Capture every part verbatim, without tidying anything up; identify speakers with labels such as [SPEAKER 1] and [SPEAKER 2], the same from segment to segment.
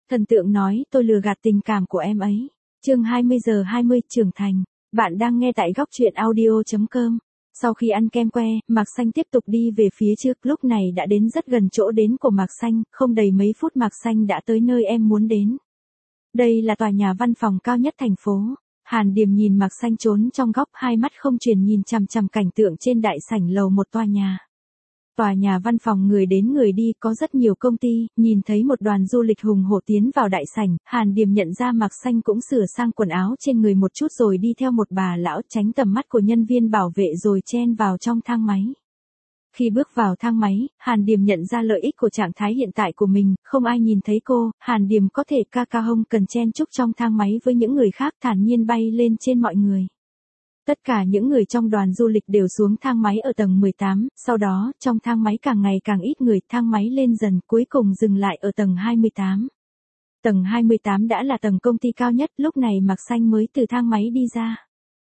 [SPEAKER 1] Thần tượng nói tôi lừa gạt tình cảm của em ấy. Chương hai mươi giờ hai mươi trưởng thành. Bạn đang nghe tại góc truyện audio chấm com. Sau khi ăn kem que, Mạc Xanh tiếp tục đi về phía trước, lúc này đã đến rất gần chỗ đến của Mạc Xanh, không đầy mấy phút Mạc Xanh đã tới nơi em muốn đến. Đây là tòa nhà văn phòng cao nhất thành phố. Hàn Điềm nhìn Mạc Xanh trốn trong góc, hai mắt không chuyển nhìn chằm chằm cảnh tượng trên đại sảnh lầu một tòa nhà. Tòa nhà văn phòng người đến người đi, có rất nhiều công ty, nhìn thấy một đoàn du lịch hùng hổ tiến vào đại sảnh, Hàn Điềm nhận ra Mạc Xanh cũng sửa sang quần áo trên người một chút rồi đi theo một bà lão tránh tầm mắt của nhân viên bảo vệ rồi chen vào trong thang máy. Khi bước vào thang máy, Hàn Điềm nhận ra lợi ích của trạng thái hiện tại của mình, không ai nhìn thấy cô, Hàn Điềm có thể ca ca hông cần chen chúc trong thang máy với những người khác, thản nhiên bay lên trên mọi người. Tất cả những người trong đoàn du lịch đều xuống thang máy ở tầng mười tám, sau đó, trong thang máy càng ngày càng ít người, thang máy lên dần, cuối cùng dừng lại ở tầng hai mươi tám. Tầng hai mươi tám đã là tầng công ty cao nhất, lúc này Mạc Xanh mới từ thang máy đi ra.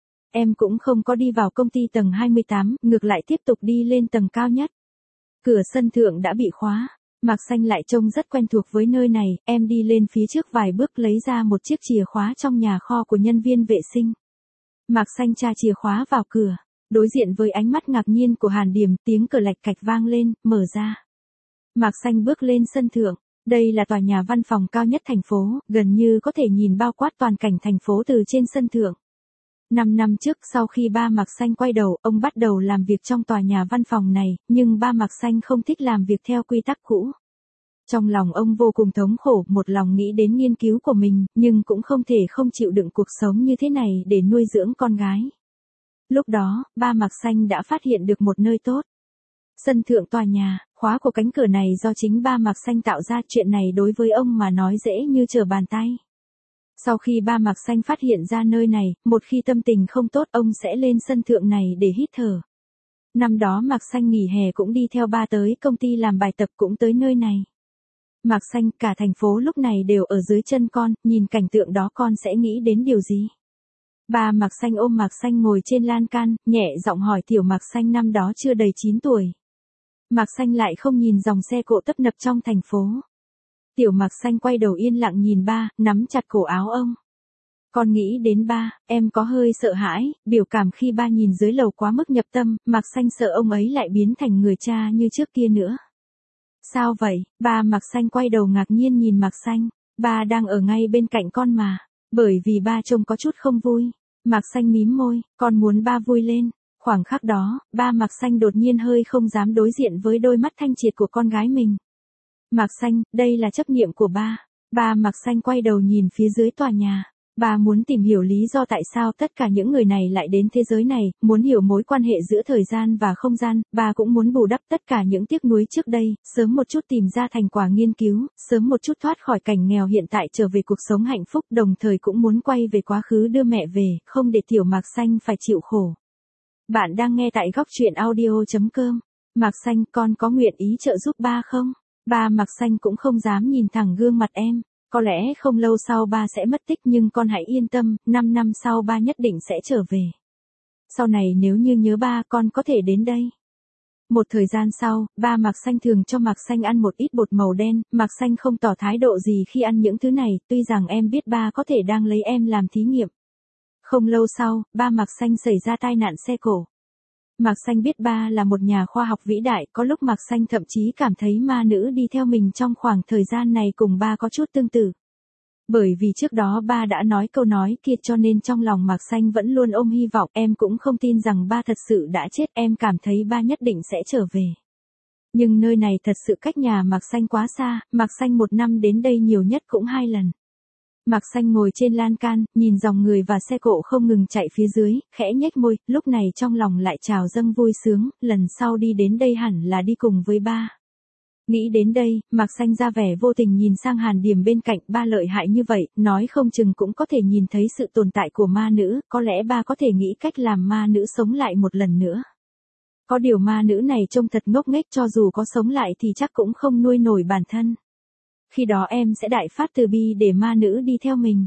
[SPEAKER 1] Em cũng không có đi vào công ty tầng hai mươi tám, ngược lại tiếp tục đi lên tầng cao nhất. Cửa sân thượng đã bị khóa. Mạc Xanh lại trông rất quen thuộc với nơi này, em đi lên phía trước vài bước lấy ra một chiếc chìa khóa trong nhà kho của nhân viên vệ sinh. Mạc Xanh tra chìa khóa vào cửa, đối diện với ánh mắt ngạc nhiên của Hàn Điềm, tiếng cửa lạch cạch vang lên, mở ra. Mạc Xanh bước lên sân thượng, đây là tòa nhà văn phòng cao nhất thành phố, gần như có thể nhìn bao quát toàn cảnh thành phố từ trên sân thượng. Năm năm trước sau khi ba Mạc Xanh quay đầu, ông bắt đầu làm việc trong tòa nhà văn phòng này, nhưng ba Mạc Xanh không thích làm việc theo quy tắc cũ. Trong lòng ông vô cùng thống khổ, một lòng nghĩ đến nghiên cứu của mình, nhưng cũng không thể không chịu đựng cuộc sống như thế này để nuôi dưỡng con gái. Lúc đó, ba Mạc Xanh đã phát hiện được một nơi tốt. Sân thượng tòa nhà, khóa của cánh cửa này do chính ba Mạc Xanh tạo ra, chuyện này đối với ông mà nói dễ như trở bàn tay. Sau khi ba Mạc Xanh phát hiện ra nơi này, một khi tâm tình không tốt ông sẽ lên sân thượng này để hít thở. Năm đó Mạc Xanh nghỉ hè cũng đi theo ba tới công ty làm bài tập, cũng tới nơi này. Mạc Xanh, cả thành phố lúc này đều ở dưới chân con, nhìn cảnh tượng đó con sẽ nghĩ đến điều gì? Ba Mạc Xanh ôm Mạc Xanh ngồi trên lan can, nhẹ giọng hỏi tiểu Mạc Xanh năm đó chưa đầy chín tuổi. Mạc Xanh lại không nhìn dòng xe cộ tấp nập trong thành phố. Tiểu Mạc Xanh quay đầu yên lặng nhìn ba, nắm chặt cổ áo ông. Con nghĩ đến ba, em có hơi sợ hãi, biểu cảm khi ba nhìn dưới lầu quá mức nhập tâm, Mạc Xanh sợ ông ấy lại biến thành người cha như trước kia nữa. Sao vậy? Ba Mạc Xanh quay đầu ngạc nhiên nhìn Mạc Xanh. Ba đang ở ngay bên cạnh con mà. Bởi vì ba trông có chút không vui. Mạc Xanh mím môi, con muốn ba vui lên. Khoảng khắc đó, ba Mạc Xanh đột nhiên hơi không dám đối diện với đôi mắt thanh triệt của con gái mình. Mạc Xanh, đây là chấp niệm của ba. Ba Mạc Xanh quay đầu nhìn phía dưới tòa nhà. Ba muốn tìm hiểu lý do tại sao tất cả những người này lại đến thế giới này, muốn hiểu mối quan hệ giữa thời gian và không gian, ba cũng muốn bù đắp tất cả những tiếc nuối trước đây, sớm một chút tìm ra thành quả nghiên cứu, sớm một chút thoát khỏi cảnh nghèo hiện tại trở về cuộc sống hạnh phúc, đồng thời cũng muốn quay về quá khứ đưa mẹ về, không để tiểu Mạc Xanh phải chịu khổ. Bạn đang nghe tại góc truyện audio chấm com. Mạc Xanh, con có nguyện ý trợ giúp ba không? Ba Mạc Xanh cũng không dám nhìn thẳng gương mặt em. Có lẽ không lâu sau ba sẽ mất tích nhưng con hãy yên tâm, năm năm sau ba nhất định sẽ trở về. Sau này nếu như nhớ ba con có thể đến đây. Một thời gian sau, ba Mạc Xanh thường cho Mạc Xanh ăn một ít bột màu đen, Mạc Xanh không tỏ thái độ gì khi ăn những thứ này, tuy rằng em biết ba có thể đang lấy em làm thí nghiệm. Không lâu sau, ba Mạc Xanh xảy ra tai nạn xe cộ. Mạc Xanh biết ba là một nhà khoa học vĩ đại, có lúc Mạc Xanh thậm chí cảm thấy ma nữ đi theo mình trong khoảng thời gian này cùng ba có chút tương tự. Bởi vì trước đó ba đã nói câu nói kia cho nên trong lòng Mạc Xanh vẫn luôn ôm hy vọng, em cũng không tin rằng ba thật sự đã chết, em cảm thấy ba nhất định sẽ trở về. Nhưng nơi này thật sự cách nhà Mạc Xanh quá xa, Mạc Xanh một năm đến đây nhiều nhất cũng hai lần. Mạc Xanh ngồi trên lan can, nhìn dòng người và xe cộ không ngừng chạy phía dưới, khẽ nhếch môi, lúc này trong lòng lại trào dâng vui sướng, lần sau đi đến đây hẳn là đi cùng với ba. Nghĩ đến đây, Mạc Xanh ra vẻ vô tình nhìn sang Hàn Điềm bên cạnh, ba lợi hại như vậy, nói không chừng cũng có thể nhìn thấy sự tồn tại của ma nữ, có lẽ ba có thể nghĩ cách làm ma nữ sống lại một lần nữa. Có điều ma nữ này trông thật ngốc nghếch, cho dù có sống lại thì chắc cũng không nuôi nổi bản thân. Khi đó em sẽ đại phát từ bi để ma nữ đi theo mình.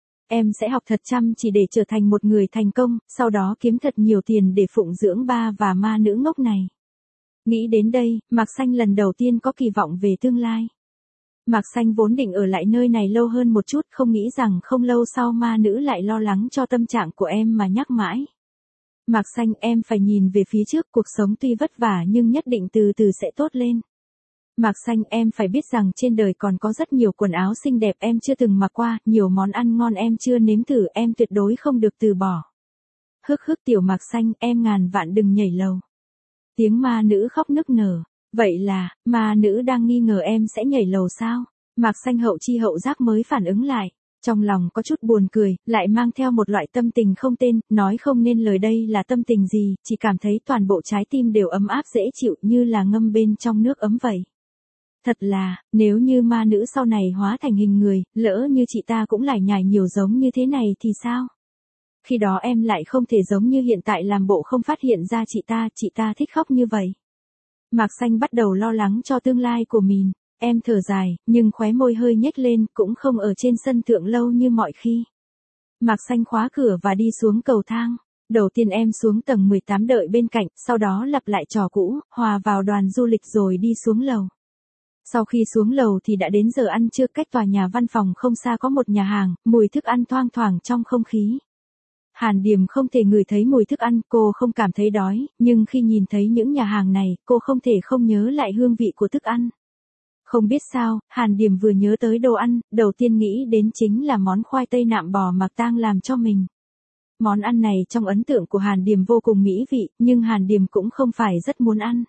[SPEAKER 1] Em sẽ học thật chăm chỉ để trở thành một người thành công, sau đó kiếm thật nhiều tiền để phụng dưỡng ba và ma nữ ngốc này. Nghĩ đến đây, Mạc Xanh lần đầu tiên có kỳ vọng về tương lai. Mạc Xanh vốn định ở lại nơi này lâu hơn một chút, không nghĩ rằng không lâu sau ma nữ lại lo lắng cho tâm trạng của em mà nhắc mãi. Mạc Xanh, em phải nhìn về phía trước, cuộc sống tuy vất vả nhưng nhất định từ từ sẽ tốt lên. Mạc Xanh, em phải biết rằng trên đời còn có rất nhiều quần áo xinh đẹp em chưa từng mặc qua, nhiều món ăn ngon em chưa nếm thử, em tuyệt đối không được từ bỏ. Hức hức tiểu Mạc Xanh, em ngàn vạn đừng nhảy lầu. Tiếng ma nữ khóc nức nở. Vậy là, ma nữ đang nghi ngờ em sẽ nhảy lầu sao? Mạc Xanh hậu chi hậu giác mới phản ứng lại. Trong lòng có chút buồn cười, lại mang theo một loại tâm tình không tên, nói không nên lời đây là tâm tình gì, chỉ cảm thấy toàn bộ trái tim đều ấm áp dễ chịu như là ngâm bên trong nước ấm vậy. Thật là, nếu như ma nữ sau này hóa thành hình người, lỡ như chị ta cũng lải nhải nhiều giống như thế này thì sao? Khi đó em lại không thể giống như hiện tại làm bộ không phát hiện ra chị ta, chị ta thích khóc như vậy. Mạc Xanh bắt đầu lo lắng cho tương lai của mình. Em thở dài, nhưng khóe môi hơi nhếch lên, cũng không ở trên sân thượng lâu như mọi khi. Mạc Xanh khóa cửa và đi xuống cầu thang. Đầu tiên em xuống tầng mười tám đợi bên cạnh, sau đó lặp lại trò cũ, hòa vào đoàn du lịch rồi đi xuống lầu. Sau khi xuống lầu thì đã đến giờ ăn trưa, cách tòa nhà văn phòng không xa có một nhà hàng, mùi thức ăn thoang thoảng trong không khí. Hàn Điềm không thể ngửi thấy mùi thức ăn, cô không cảm thấy đói, nhưng khi nhìn thấy những nhà hàng này, cô không thể không nhớ lại hương vị của thức ăn. Không biết sao, Hàn Điềm vừa nhớ tới đồ ăn, đầu tiên nghĩ đến chính là món khoai tây nạm bò Mạc Tang làm cho mình. Món ăn này trong ấn tượng của Hàn Điềm vô cùng mỹ vị, nhưng Hàn Điềm cũng không phải rất muốn ăn.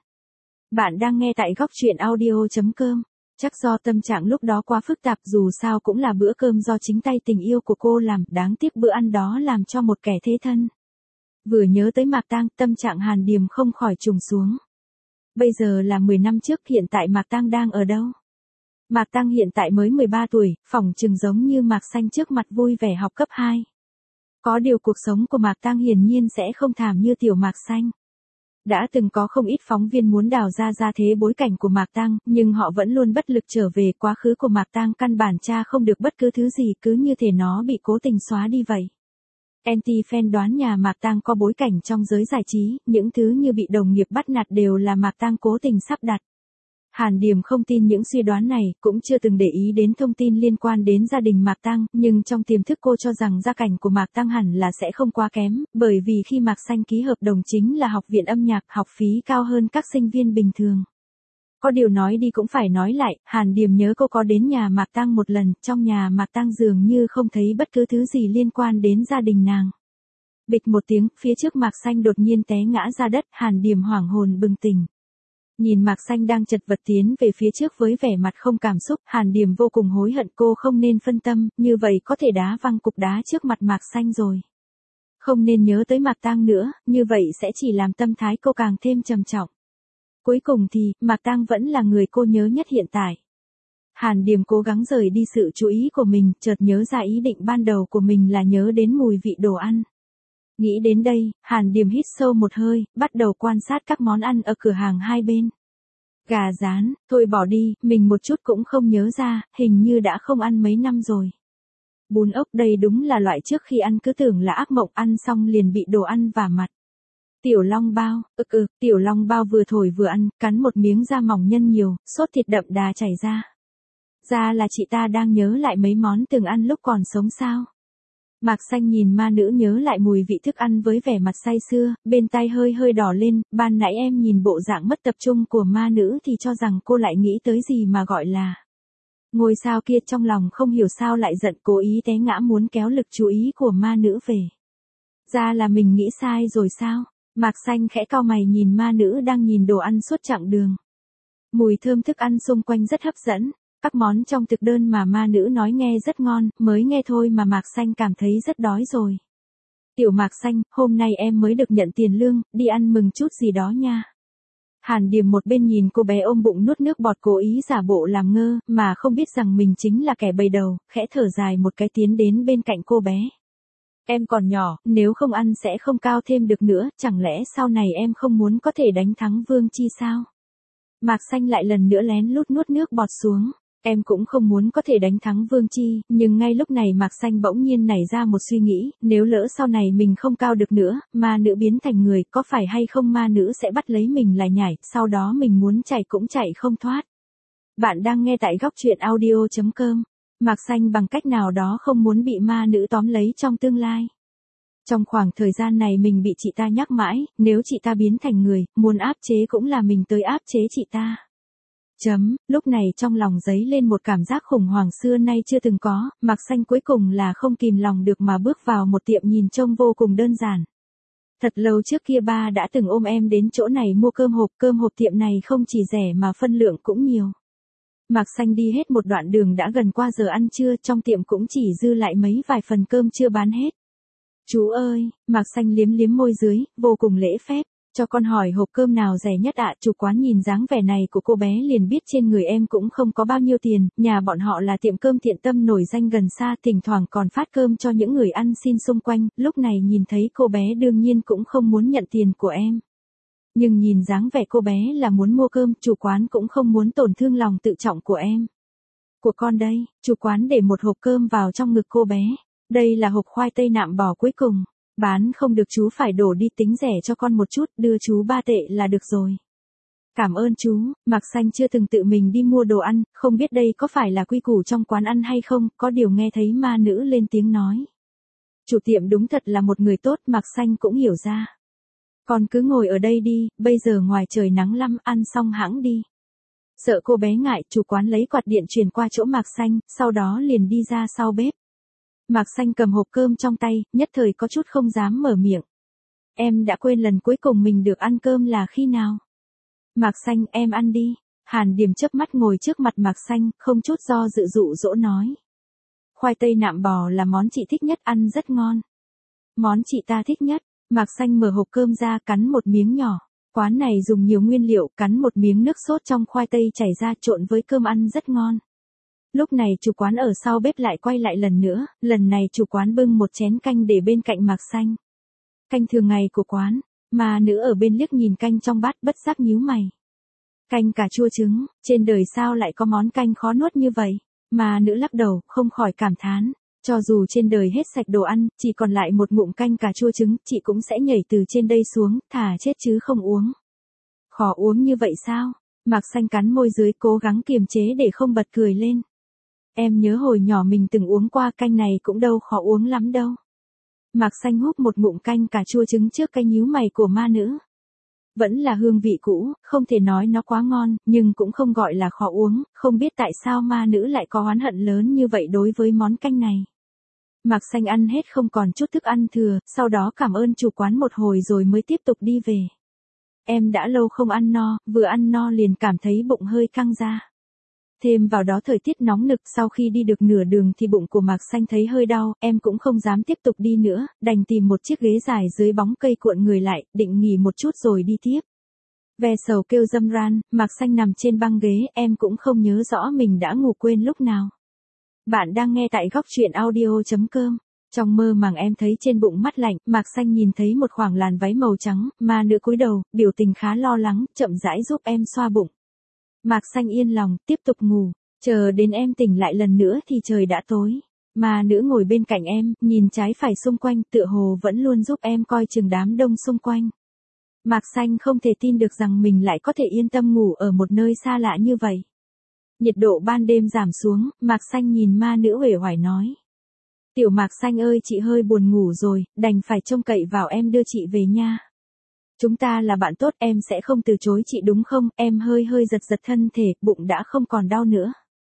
[SPEAKER 1] Bạn đang nghe tại góc truyện audio chấm com. Chắc do tâm trạng lúc đó quá phức tạp, dù sao cũng là bữa cơm do chính tay tình yêu của cô làm, đáng tiếc bữa ăn đó làm cho một kẻ thế thân. Vừa nhớ tới Mạc Tang, tâm trạng Hàn Điềm không khỏi trùng xuống. Bây giờ là mười năm trước, hiện tại Mạc Tang đang ở đâu? Mạc Tang hiện tại mới mười ba tuổi, phỏng chừng giống như Mạc Xanh trước mặt vui vẻ học cấp hai. Có điều cuộc sống của Mạc Tang hiển nhiên sẽ không thảm như tiểu Mạc Xanh. Đã từng có không ít phóng viên muốn đào ra ra thế bối cảnh của Mạc Tang, nhưng họ vẫn luôn bất lực trở về quá khứ của Mạc Tang, căn bản tra không được bất cứ thứ gì, cứ như thể nó bị cố tình xóa đi vậy. Anti-fan đoán nhà Mạc Tang có bối cảnh trong giới giải trí, những thứ như bị đồng nghiệp bắt nạt đều là Mạc Tang cố tình sắp đặt. Hàn Điềm không tin những suy đoán này, cũng chưa từng để ý đến thông tin liên quan đến gia đình Mạc Tang, nhưng trong tiềm thức cô cho rằng gia cảnh của Mạc Tang hẳn là sẽ không quá kém, bởi vì khi Mạc Xanh ký hợp đồng chính là học viện âm nhạc, học phí cao hơn các sinh viên bình thường. Có điều nói đi cũng phải nói lại, Hàn Điềm nhớ cô có đến nhà Mạc Tang một lần, trong nhà Mạc Tang dường như không thấy bất cứ thứ gì liên quan đến gia đình nàng. Bịch một tiếng, phía trước Mạc Xanh đột nhiên té ngã ra đất, Hàn Điềm hoảng hồn bừng tỉnh. Nhìn Mạc Xanh đang chật vật tiến về phía trước với vẻ mặt không cảm xúc, Hàn Điềm vô cùng hối hận, cô không nên phân tâm, như vậy có thể đá văng cục đá trước mặt Mạc Xanh rồi. Không nên nhớ tới Mạc Tang nữa, như vậy sẽ chỉ làm tâm thái cô càng thêm trầm trọng. Cuối cùng thì, Mạc Tang vẫn là người cô nhớ nhất hiện tại. Hàn Điềm cố gắng rời đi sự chú ý của mình, chợt nhớ ra ý định ban đầu của mình là nhớ đến mùi vị đồ ăn. Nghĩ đến đây, Hàn Điềm hít sâu một hơi, bắt đầu quan sát các món ăn ở cửa hàng hai bên. Gà rán, thôi bỏ đi, mình một chút cũng không nhớ ra, hình như đã không ăn mấy năm rồi. Bún ốc, đây đúng là loại trước khi ăn cứ tưởng là ác mộng, ăn xong liền bị đồ ăn vả mặt. Tiểu long bao, ực ừ, tiểu long bao vừa thổi vừa ăn, cắn một miếng da mỏng nhân nhiều, sốt thịt đậm đà chảy ra. Ra là chị ta đang nhớ lại mấy món từng ăn lúc còn sống sao. Mạc Xanh nhìn ma nữ nhớ lại mùi vị thức ăn với vẻ mặt say sưa, bên tai hơi hơi đỏ lên, ban nãy em nhìn bộ dạng mất tập trung của ma nữ thì cho rằng cô lại nghĩ tới gì mà gọi là. Ngôi sao kia trong lòng không hiểu sao lại giận, cố ý té ngã muốn kéo lực chú ý của ma nữ về. Ra là mình nghĩ sai rồi sao? Mạc Xanh khẽ cau mày nhìn ma nữ đang nhìn đồ ăn suốt chặng đường. Mùi thơm thức ăn xung quanh rất hấp dẫn. Các món trong thực đơn mà ma nữ nói nghe rất ngon, mới nghe thôi mà Mạc Xanh cảm thấy rất đói rồi. Tiểu Mạc Xanh, hôm nay em mới được nhận tiền lương, đi ăn mừng chút gì đó nha. Hàn Điềm một bên nhìn cô bé ôm bụng nuốt nước bọt cố ý giả bộ làm ngơ, mà không biết rằng mình chính là kẻ bầy đầu, khẽ thở dài một cái tiến đến bên cạnh cô bé. Em còn nhỏ, nếu không ăn sẽ không cao thêm được nữa, chẳng lẽ sau này em không muốn có thể đánh thắng Vương Chi sao? Mạc Xanh lại lần nữa lén lút nuốt nước bọt xuống. Em cũng không muốn có thể đánh thắng Vương Chi, nhưng ngay lúc này Mạc Xanh bỗng nhiên nảy ra một suy nghĩ, nếu lỡ sau này mình không cao được nữa, ma nữ biến thành người, có phải hay không ma nữ sẽ bắt lấy mình lại nhảy, sau đó mình muốn chạy cũng chạy không thoát. Bạn đang nghe tại góc truyện audio chấm com. Mạc Xanh bằng cách nào đó không muốn bị ma nữ tóm lấy trong tương lai. Trong khoảng thời gian này mình bị chị ta nhắc mãi, nếu chị ta biến thành người, muốn áp chế cũng là mình tới áp chế chị ta. Chấm, lúc này trong lòng dấy lên một cảm giác khủng hoảng xưa nay chưa từng có, Mạc Xanh cuối cùng là không kìm lòng được mà bước vào một tiệm nhìn trông vô cùng đơn giản. Thật lâu trước kia ba đã từng ôm em đến chỗ này mua cơm hộp, cơm hộp tiệm này không chỉ rẻ mà phân lượng cũng nhiều. Mạc Xanh đi hết một đoạn đường đã gần qua giờ ăn trưa, trong tiệm cũng chỉ dư lại mấy vài phần cơm chưa bán hết. Chú ơi, Mạc Xanh liếm liếm môi dưới, vô cùng lễ phép, cho con hỏi hộp cơm nào rẻ nhất ạ? Chủ quán nhìn dáng vẻ này của cô bé liền biết trên người em cũng không có bao nhiêu tiền, nhà bọn họ là tiệm cơm thiện tâm nổi danh gần xa, thỉnh thoảng còn phát cơm cho những người ăn xin xung quanh, lúc này nhìn thấy cô bé đương nhiên cũng không muốn nhận tiền của em. Nhưng nhìn dáng vẻ cô bé là muốn mua cơm, chủ quán cũng không muốn tổn thương lòng tự trọng của em. Của con đây, chủ quán để một hộp cơm vào trong ngực cô bé. Đây là hộp khoai tây nạm bò cuối cùng. Bán không được chú phải đổ đi, tính rẻ cho con một chút, đưa chú ba tệ là được rồi. Cảm ơn chú. Mạc Xanh chưa từng tự mình đi mua đồ ăn, không biết đây có phải là quy củ trong quán ăn hay không, có điều nghe thấy ma nữ lên tiếng nói. Chủ tiệm đúng thật là một người tốt, Mạc Xanh cũng hiểu ra. Con cứ ngồi ở đây đi, bây giờ ngoài trời nắng lắm, ăn xong hãng đi. Sợ cô bé ngại, chủ quán lấy quạt điện truyền qua chỗ Mạc Xanh, sau đó liền đi ra sau bếp. Mạc Xanh cầm hộp cơm trong tay, nhất thời có chút không dám mở miệng. Em đã quên lần cuối cùng mình được ăn cơm là khi nào? Mạc Xanh, em ăn đi. Hàn Điềm chớp mắt ngồi trước mặt Mạc Xanh, không chút do dự dụ dỗ nói. Khoai tây nạm bò là món chị thích nhất, ăn rất ngon. Món chị ta thích nhất. Mạc Xanh mở hộp cơm ra, cắn một miếng nhỏ. Quán này dùng nhiều nguyên liệu, cắn một miếng nước sốt trong khoai tây chảy ra trộn với cơm ăn rất ngon. Lúc này chủ quán ở sau bếp lại quay lại lần nữa, lần này chủ quán bưng một chén canh để bên cạnh Mạc Xanh. Canh thường ngày của quán, mà nữ ở bên liếc nhìn canh trong bát bất giác nhíu mày. Canh cà chua trứng, trên đời sao lại có món canh khó nuốt như vậy? Mà nữ lắc đầu, không khỏi cảm thán. Cho dù trên đời hết sạch đồ ăn, chỉ còn lại một ngụm canh cà chua trứng, chị cũng sẽ nhảy từ trên đây xuống, thà chết chứ không uống. Khó uống như vậy sao? Mạc Xanh cắn môi dưới cố gắng kiềm chế để không bật cười lên. Em nhớ hồi nhỏ mình từng uống qua, canh này cũng đâu khó uống lắm đâu. Mạc Xanh húp một ngụm canh cà chua trứng trước cái nhíu mày của ma nữ. Vẫn là hương vị cũ, không thể nói nó quá ngon, nhưng cũng không gọi là khó uống, không biết tại sao ma nữ lại có oán hận lớn như vậy đối với món canh này. Mạc Xanh ăn hết không còn chút thức ăn thừa, sau đó cảm ơn chủ quán một hồi rồi mới tiếp tục đi về. Em đã lâu không ăn no, vừa ăn no liền cảm thấy bụng hơi căng ra. Thêm vào đó thời tiết nóng nực, sau khi đi được nửa đường thì bụng của Mạc Xanh thấy hơi đau, em cũng không dám tiếp tục đi nữa, đành tìm một chiếc ghế dài dưới bóng cây cuộn người lại, định nghỉ một chút rồi đi tiếp. Ve sầu kêu râm ran, Mạc Xanh nằm trên băng ghế, em cũng không nhớ rõ mình đã ngủ quên lúc nào. Bạn đang nghe tại góc truyện audio chấm com. Trong mơ màng em thấy trên bụng mát lạnh, Mạc Xanh nhìn thấy một khoảng làn váy màu trắng, mà nữ cúi đầu, biểu tình khá lo lắng, chậm rãi giúp em xoa bụng. Mạc Xanh yên lòng, tiếp tục ngủ, chờ đến em tỉnh lại lần nữa thì trời đã tối. Mà nữ ngồi bên cạnh em, nhìn trái phải xung quanh, tựa hồ vẫn luôn giúp em coi chừng đám đông xung quanh. Mạc Xanh không thể tin được rằng mình lại có thể yên tâm ngủ ở một nơi xa lạ như vậy. Nhiệt độ ban đêm giảm xuống, Mạc Xanh nhìn ma nữ uể oải nói. Tiểu Mạc Xanh ơi, chị hơi buồn ngủ rồi, đành phải trông cậy vào em đưa chị về nha. Chúng ta là bạn tốt, em sẽ không từ chối chị đúng không? Em hơi hơi giật giật thân thể, bụng đã không còn đau nữa.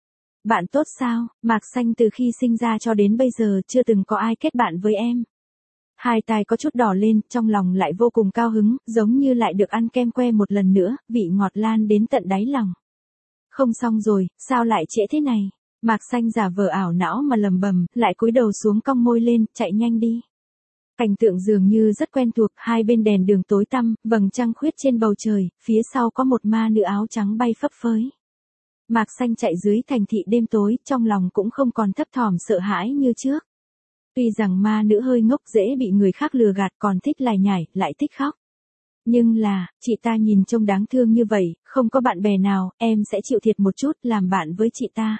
[SPEAKER 1] Bạn tốt sao? Mạc Xanh từ khi sinh ra cho đến bây giờ chưa từng có ai kết bạn với em. Hai tai có chút đỏ lên, trong lòng lại vô cùng cao hứng, giống như lại được ăn kem que một lần nữa, vị ngọt lan đến tận đáy lòng. Không xong rồi, sao lại trễ thế này? Mạc Xanh giả vờ ảo não mà lầm bầm, lại cúi đầu xuống cong môi lên, chạy nhanh đi. Cảnh tượng dường như rất quen thuộc, hai bên đèn đường tối tăm, vầng trăng khuyết trên bầu trời, phía sau có một ma nữ áo trắng bay phấp phới. Mạc Xanh chạy dưới thành thị đêm tối, trong lòng cũng không còn thấp thỏm sợ hãi như trước. Tuy rằng ma nữ hơi ngốc, dễ bị người khác lừa gạt, còn thích lải nhải, lại thích khóc. Nhưng là, chị ta nhìn trông đáng thương như vậy, không có bạn bè nào, em sẽ chịu thiệt một chút, làm bạn với chị ta.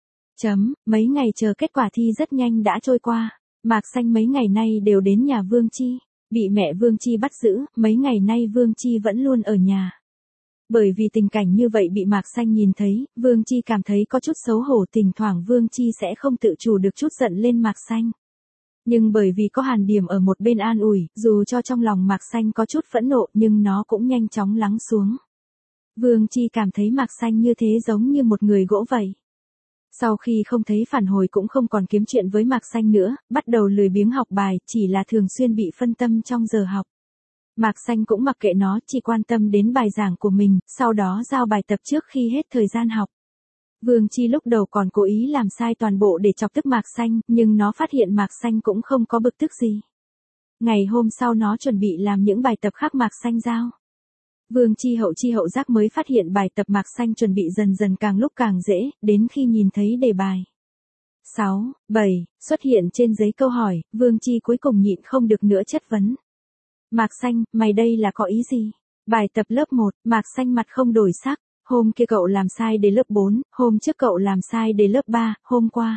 [SPEAKER 1] Chấm, mấy ngày chờ kết quả thi rất nhanh đã trôi qua. Mạc Xanh mấy ngày nay đều đến nhà Vương Chi, bị mẹ Vương Chi bắt giữ, mấy ngày nay Vương Chi vẫn luôn ở nhà. Bởi vì tình cảnh như vậy bị Mạc Xanh nhìn thấy, Vương Chi cảm thấy có chút xấu hổ, thỉnh thoảng Vương Chi sẽ không tự chủ được chút giận lên Mạc Xanh. Nhưng bởi vì có Hàn Điềm ở một bên an ủi, dù cho trong lòng Mạc Xanh có chút phẫn nộ nhưng nó cũng nhanh chóng lắng xuống. Vương Chi cảm thấy Mạc Xanh như thế giống như một người gỗ vậy. Sau khi không thấy phản hồi cũng không còn kiếm chuyện với Mạc Xanh nữa, bắt đầu lười biếng học bài, chỉ là thường xuyên bị phân tâm trong giờ học. Mạc Xanh cũng mặc kệ nó, chỉ quan tâm đến bài giảng của mình, sau đó giao bài tập trước khi hết thời gian học. Vương Chi lúc đầu còn cố ý làm sai toàn bộ để chọc tức Mạc Xanh, nhưng nó phát hiện Mạc Xanh cũng không có bực tức gì. Ngày hôm sau nó chuẩn bị làm những bài tập khác Mạc Xanh giao. Vương Chi hậu chi hậu giác mới phát hiện bài tập Mạc Xanh chuẩn bị dần dần càng lúc càng dễ, đến khi nhìn thấy đề bài sáu, bảy xuất hiện trên giấy câu hỏi, Vương Chi cuối cùng nhịn không được nữa chất vấn. Mạc Xanh, mày đây là có ý gì? Bài tập lớp một, Mạc Xanh mặt không đổi sắc, hôm kia cậu làm sai đề lớp bốn, hôm trước cậu làm sai đề lớp ba, hôm qua.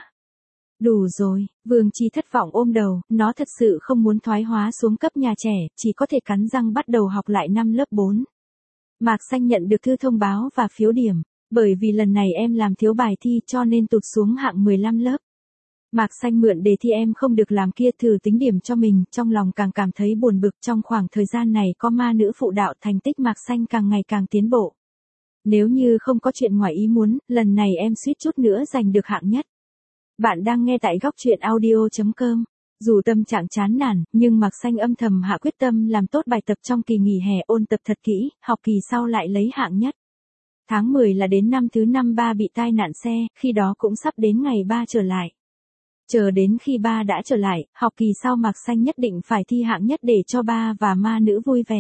[SPEAKER 1] Đủ rồi, Vương Chi thất vọng ôm đầu, nó thật sự không muốn thoái hóa xuống cấp nhà trẻ, chỉ có thể cắn răng bắt đầu học lại năm lớp bốn. Mạc Xanh nhận được thư thông báo và phiếu điểm, bởi vì lần này em làm thiếu bài thi cho nên tụt xuống hạng mười lăm lớp. Mạc Xanh mượn đề thi em không được làm kia thử tính điểm cho mình, trong lòng càng cảm thấy buồn bực. Trong khoảng thời gian này có ma nữ phụ đạo, thành tích Mạc Xanh càng ngày càng tiến bộ. Nếu như không có chuyện ngoài ý muốn, lần này em suýt chút nữa giành được hạng nhất. Bạn đang nghe tại góc truyện audio chấm com. Dù tâm trạng chán nản, nhưng Mạc Xanh âm thầm hạ quyết tâm làm tốt bài tập trong kỳ nghỉ hè, ôn tập thật kỹ, học kỳ sau lại lấy hạng nhất. Tháng mười là đến năm thứ năm ba bị tai nạn xe, khi đó cũng sắp đến ngày ba trở lại. Chờ đến khi ba đã trở lại, học kỳ sau Mạc Xanh nhất định phải thi hạng nhất để cho ba và ma nữ vui vẻ.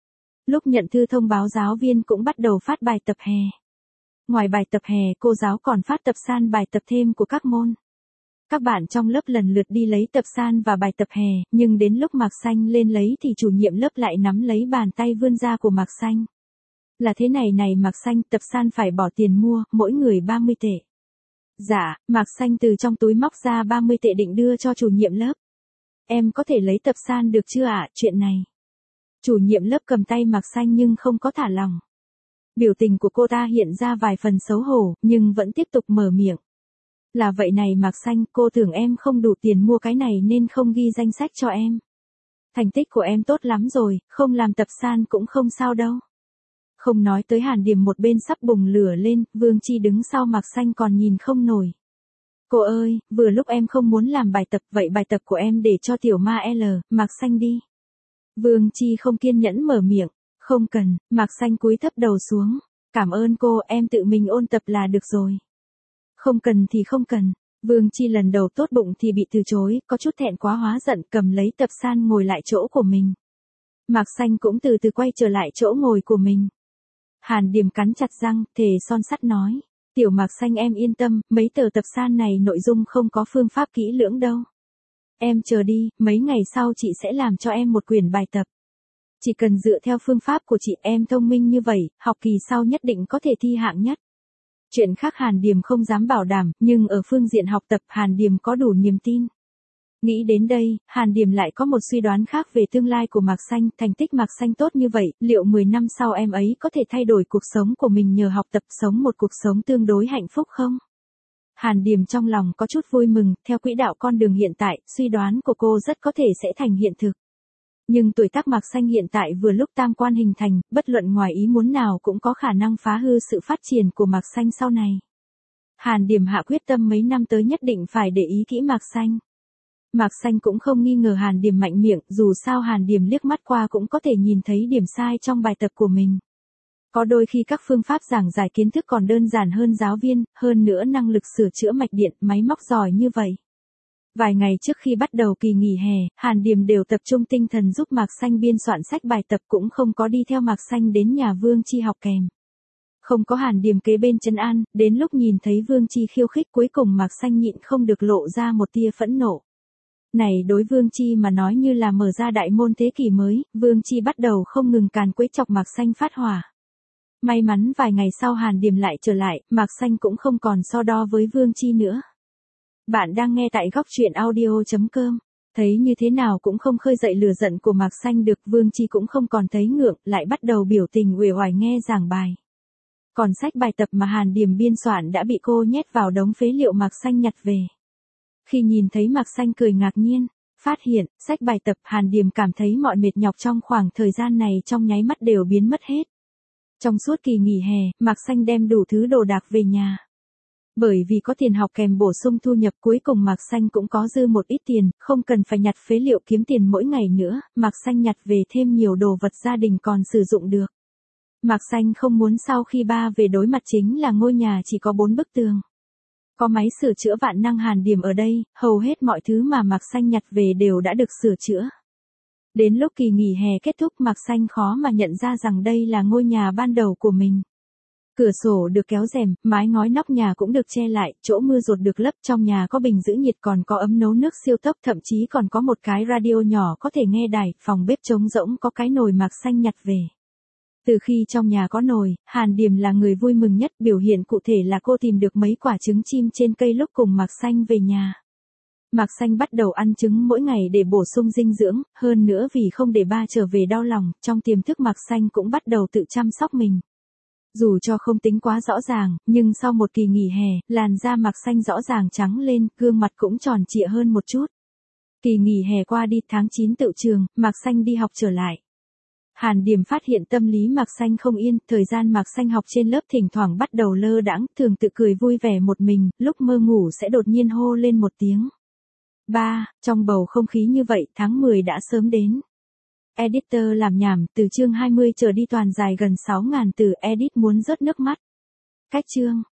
[SPEAKER 1] Lúc nhận thư thông báo giáo viên cũng bắt đầu phát bài tập hè. Ngoài bài tập hè, cô giáo còn phát tập san bài tập thêm của các môn. Các bạn trong lớp lần lượt đi lấy tập san và bài tập hè, nhưng đến lúc Mạc Xanh lên lấy thì chủ nhiệm lớp lại nắm lấy bàn tay vươn ra của Mạc Xanh. Là thế này này Mạc Xanh, tập san phải bỏ tiền mua, mỗi người ba mươi tệ. Dạ, Mạc Xanh từ trong túi móc ra ba mươi tệ định đưa cho chủ nhiệm lớp. Em có thể lấy tập san được chưa ạ, chuyện này. Chủ nhiệm lớp cầm tay Mạc Xanh nhưng không có thả lòng. Biểu tình của cô ta hiện ra vài phần xấu hổ, nhưng vẫn tiếp tục mở miệng. Là vậy này Mạc Xanh, cô tưởng em không đủ tiền mua cái này nên không ghi danh sách cho em. Thành tích của em tốt lắm rồi, không làm tập san cũng không sao đâu. Không nói tới Hàn Điềm một bên sắp bùng lửa lên, Vương Chi đứng sau Mạc Xanh còn nhìn không nổi. Cô ơi, vừa lúc em không muốn làm bài tập, vậy bài tập của em để cho tiểu ma L, Mạc Xanh đi. Vương Chi không kiên nhẫn mở miệng, không cần, Mạc Xanh cúi thấp đầu xuống. Cảm ơn cô, em tự mình ôn tập là được rồi. Không cần thì không cần. Vương Chi lần đầu tốt bụng thì bị từ chối, có chút thẹn quá hóa giận, cầm lấy tập san ngồi lại chỗ của mình. Mạc Xanh cũng từ từ quay trở lại chỗ ngồi của mình. Hàn Điềm cắn chặt răng, thề son sắt nói. Tiểu Mạc Xanh em yên tâm, mấy tờ tập san này nội dung không có phương pháp kỹ lưỡng đâu. Em chờ đi, mấy ngày sau chị sẽ làm cho em một quyển bài tập. Chỉ cần dựa theo phương pháp của chị, em thông minh như vậy, học kỳ sau nhất định có thể thi hạng nhất. Chuyện khác Hàn Điềm không dám bảo đảm, nhưng ở phương diện học tập Hàn Điềm có đủ niềm tin. Nghĩ đến đây, Hàn Điềm lại có một suy đoán khác về tương lai của Mạc Xanh, thành tích Mạc Xanh tốt như vậy, liệu mười năm sau em ấy có thể thay đổi cuộc sống của mình nhờ học tập, sống một cuộc sống tương đối hạnh phúc không? Hàn Điềm trong lòng có chút vui mừng, theo quỹ đạo con đường hiện tại, suy đoán của cô rất có thể sẽ thành hiện thực. Nhưng tuổi tác Mạc Xanh hiện tại vừa lúc tam quan hình thành, bất luận ngoài ý muốn nào cũng có khả năng phá hư sự phát triển của Mạc Xanh sau này. Hàn Điềm hạ quyết tâm mấy năm tới nhất định phải để ý kỹ Mạc Xanh. Mạc Xanh cũng không nghi ngờ Hàn Điềm mạnh miệng, dù sao Hàn Điềm liếc mắt qua cũng có thể nhìn thấy điểm sai trong bài tập của mình. Có đôi khi các phương pháp giảng giải kiến thức còn đơn giản hơn giáo viên, hơn nữa năng lực sửa chữa mạch điện, máy móc giỏi như vậy. Vài ngày trước khi bắt đầu kỳ nghỉ hè, Hàn Điềm đều tập trung tinh thần giúp Mạc Xanh biên soạn sách bài tập, cũng không có đi theo Mạc Xanh đến nhà Vương Chi học kèm. Không có Hàn Điềm kế bên trấn an, đến lúc nhìn thấy Vương Chi khiêu khích cuối cùng Mạc Xanh nhịn không được lộ ra một tia phẫn nộ. Này đối Vương Chi mà nói như là mở ra đại môn thế kỷ mới, Vương Chi bắt đầu không ngừng càn quấy chọc Mạc Xanh phát hỏa. May mắn vài ngày sau Hàn Điềm lại trở lại, Mạc Xanh cũng không còn so đo với Vương Chi nữa. Bạn đang nghe tại góc truyện audio chấm com. Thấy như thế nào cũng không khơi dậy lửa giận của Mạc Xanh được, Vương Chi cũng không còn thấy ngượng, lại bắt đầu biểu tình uể oải nghe giảng bài. Còn sách bài tập mà Hàn Điềm biên soạn đã bị cô nhét vào đống phế liệu Mạc Xanh nhặt về. Khi nhìn thấy Mạc Xanh cười ngạc nhiên, phát hiện, sách bài tập, Hàn Điềm cảm thấy mọi mệt nhọc trong khoảng thời gian này trong nháy mắt đều biến mất hết. Trong suốt kỳ nghỉ hè, Mạc Xanh đem đủ thứ đồ đạc về nhà. Bởi vì có tiền học kèm bổ sung thu nhập, cuối cùng Mạc Xanh cũng có dư một ít tiền, không cần phải nhặt phế liệu kiếm tiền mỗi ngày nữa, Mạc Xanh nhặt về thêm nhiều đồ vật gia đình còn sử dụng được. Mạc Xanh không muốn sau khi ba về đối mặt chính là ngôi nhà chỉ có bốn bức tường. Có máy sửa chữa vạn năng Hàn Điềm ở đây, hầu hết mọi thứ mà Mạc Xanh nhặt về đều đã được sửa chữa. Đến lúc kỳ nghỉ hè kết thúc, Mạc Xanh khó mà nhận ra rằng đây là ngôi nhà ban đầu của mình. Cửa sổ được kéo rèm, mái ngói nóc nhà cũng được che lại, chỗ mưa rột được lấp, trong nhà có bình giữ nhiệt, còn có ấm nấu nước siêu tốc, thậm chí còn có một cái radio nhỏ có thể nghe đài, phòng bếp trống rỗng có cái nồi Mạc Xanh nhặt về. Từ khi trong nhà có nồi, Hàn Điềm là người vui mừng nhất, biểu hiện cụ thể là cô tìm được mấy quả trứng chim trên cây lúc cùng Mạc Xanh về nhà. Mạc Xanh bắt đầu ăn trứng mỗi ngày để bổ sung dinh dưỡng, hơn nữa vì không để ba trở về đau lòng, trong tiềm thức Mạc Xanh cũng bắt đầu tự chăm sóc mình. Dù cho không tính quá rõ ràng, nhưng sau một kỳ nghỉ hè, làn da Mạc Xanh rõ ràng trắng lên, gương mặt cũng tròn trịa hơn một chút. Kỳ nghỉ hè qua đi, tháng chín tựu trường, Mạc Xanh đi học trở lại. Hàn Điềm phát hiện tâm lý Mạc Xanh không yên, thời gian Mạc Xanh học trên lớp thỉnh thoảng bắt đầu lơ đãng, thường tự cười vui vẻ một mình, lúc mơ ngủ sẽ đột nhiên hô lên một tiếng. Ba, trong bầu không khí như vậy, tháng mười đã sớm đến. Editor làm nhảm, từ chương hai mươi trở đi toàn dài gần sáu nghìn từ, edit muốn rớt nước mắt. Cách chương